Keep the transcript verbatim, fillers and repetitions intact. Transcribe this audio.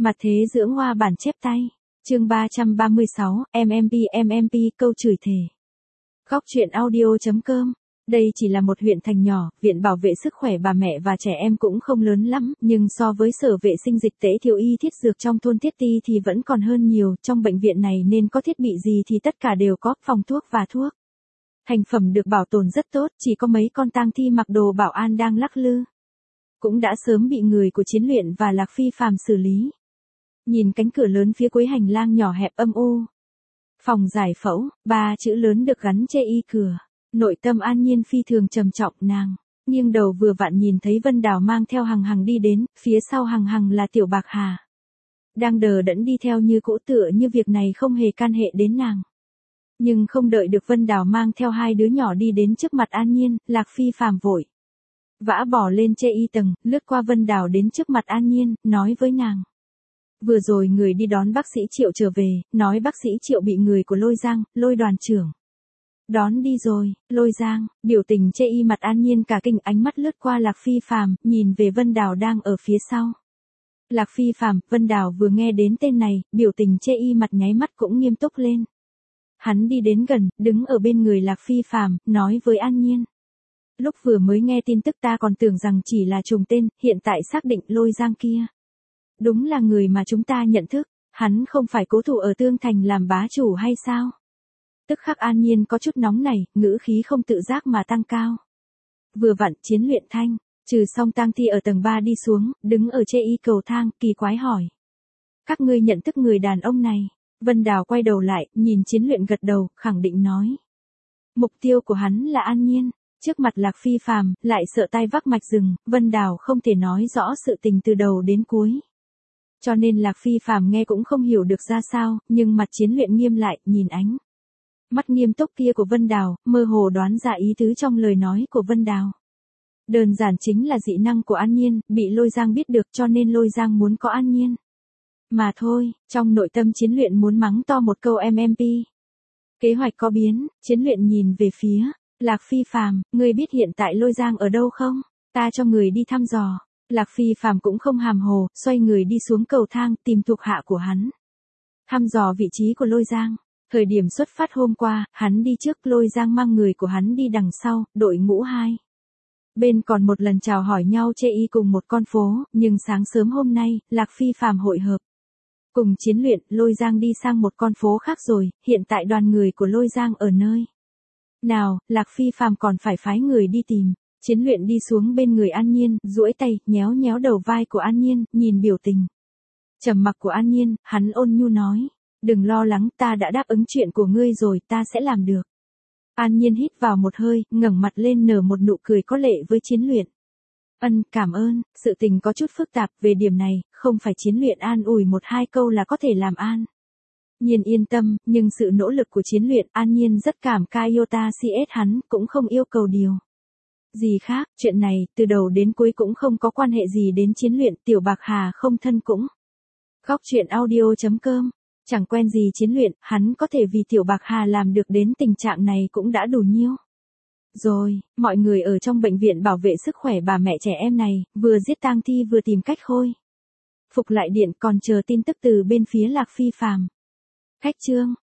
Mặt thế dưỡng hoa bản chép tay. Chương ba trăm ba mươi sáu, em em pê em em pê câu chửi thề. Góc truyện audio.com. Đây chỉ là một huyện thành nhỏ, viện bảo vệ sức khỏe bà mẹ và trẻ em cũng không lớn lắm, nhưng so với sở vệ sinh dịch tễ thiếu y thiết dược trong thôn Thiết Ti thì vẫn còn hơn nhiều, trong bệnh viện này nên có thiết bị gì thì tất cả đều có, phòng thuốc và thuốc. Thành phẩm được bảo tồn rất tốt, chỉ có mấy con tang thi mặc đồ bảo an đang lắc lư. Cũng đã sớm bị người của Chiến Luyện và Lạc Phi Phàm xử lý. Nhìn cánh cửa lớn phía cuối hành lang nhỏ hẹp âm u. Phòng giải phẫu, ba chữ lớn được gắn trên y cửa. Nội tâm An Nhiên phi thường trầm trọng, nàng nghiêng đầu vừa vặn nhìn thấy Vân Đào mang theo Hằng Hằng đi đến, phía sau Hằng Hằng là Tiểu Bạc Hà. Đang đờ đẫn đi theo như cũ, tựa như việc này không hề can hệ đến nàng. Nhưng không đợi được Vân Đào mang theo hai đứa nhỏ đi đến trước mặt An Nhiên, Lạc Phi Phàm vội vã bỏ lên trên y tầng, lướt qua Vân Đào đến trước mặt An Nhiên, nói với nàng. Vừa rồi người đi đón bác sĩ Triệu trở về, nói bác sĩ Triệu bị người của Lôi Giang, Lôi đoàn trưởng đón đi rồi. Lôi Giang, biểu tình chê y mặt An Nhiên cả kinh, ánh mắt lướt qua Lạc Phi Phàm, nhìn về Vân Đào đang ở phía sau. Lạc Phi Phàm, Vân Đào vừa nghe đến tên này, biểu tình chê y mặt nháy mắt cũng nghiêm túc lên. Hắn đi đến gần, đứng ở bên người Lạc Phi Phàm, nói với An Nhiên. Lúc vừa mới nghe tin tức ta còn tưởng rằng chỉ là trùng tên, hiện tại xác định Lôi Giang kia đúng là người mà chúng ta nhận thức, hắn không phải cố thủ ở Tương Thành làm bá chủ hay sao? Tức khắc An Nhiên có chút nóng nảy, ngữ khí không tự giác mà tăng cao. Vừa vặn Chiến Luyện thanh, trừ xong tang thi ở tầng ba đi xuống, đứng ở trên y cầu thang, kỳ quái hỏi. Các ngươi nhận thức người đàn ông này? Vân Đào quay đầu lại, nhìn Chiến Luyện gật đầu, khẳng định nói. Mục tiêu của hắn là An Nhiên. Trước mặt Lạc Phi Phàm, lại sợ tai vác mạch rừng, Vân Đào không thể nói rõ sự tình từ đầu đến cuối. Cho nên Lạc Phi Phàm nghe cũng không hiểu được ra sao, nhưng mặt Chiến Luyện nghiêm lại, nhìn ánh mắt nghiêm túc kia của Vân Đào, mơ hồ đoán ra ý tứ trong lời nói của Vân Đào. Đơn giản chính là dị năng của An Nhiên, bị Lôi Giang biết được cho nên Lôi Giang muốn có An Nhiên. Mà thôi, trong nội tâm Chiến Luyện muốn mắng to một câu em em pê. Kế hoạch có biến, Chiến Luyện nhìn về phía Lạc Phi Phàm, ngươi biết hiện tại Lôi Giang ở đâu không? Ta cho người đi thăm dò. Lạc Phi Phàm cũng không hàm hồ, xoay người đi xuống cầu thang, tìm thuộc hạ của hắn. Thăm dò vị trí của Lôi Giang. Thời điểm xuất phát hôm qua, hắn đi trước, Lôi Giang mang người của hắn đi đằng sau, đội ngũ hai. Bên còn một lần chào hỏi nhau chê y cùng một con phố, nhưng sáng sớm hôm nay, Lạc Phi Phàm hội hợp. Cùng Chiến Luyện, Lôi Giang đi sang một con phố khác rồi, hiện tại đoàn người của Lôi Giang ở nơi nào, Lạc Phi Phàm còn phải phái người đi tìm. Chiến Luyện đi xuống bên người An Nhiên, duỗi tay, nhéo nhéo đầu vai của An Nhiên, nhìn biểu tình trầm mặc của An Nhiên, hắn ôn nhu nói. Đừng lo lắng, ta đã đáp ứng chuyện của ngươi rồi, ta sẽ làm được. An Nhiên hít vào một hơi, ngẩng mặt lên nở một nụ cười có lệ với Chiến Luyện. Ân, cảm ơn, sự tình có chút phức tạp, về điểm này, không phải Chiến Luyện an ủi một hai câu là có thể làm An Nhiên yên tâm, nhưng sự nỗ lực của Chiến Luyện, An Nhiên rất cảm ca iota cs hắn, cũng không yêu cầu điều gì khác, chuyện này, từ đầu đến cuối cũng không có quan hệ gì đến Chiến Luyện, Tiểu Bạc Hà không thân cũng. Góc truyện audio.com. Chẳng quen gì Chiến Luyện, hắn có thể vì Tiểu Bạc Hà làm được đến tình trạng này cũng đã đủ nhiêu. Rồi, mọi người ở trong bệnh viện bảo vệ sức khỏe bà mẹ trẻ em này, vừa giết tang thi vừa tìm cách khôi phục lại điện, còn chờ tin tức từ bên phía Lạc Phi Phàm. Khách trương,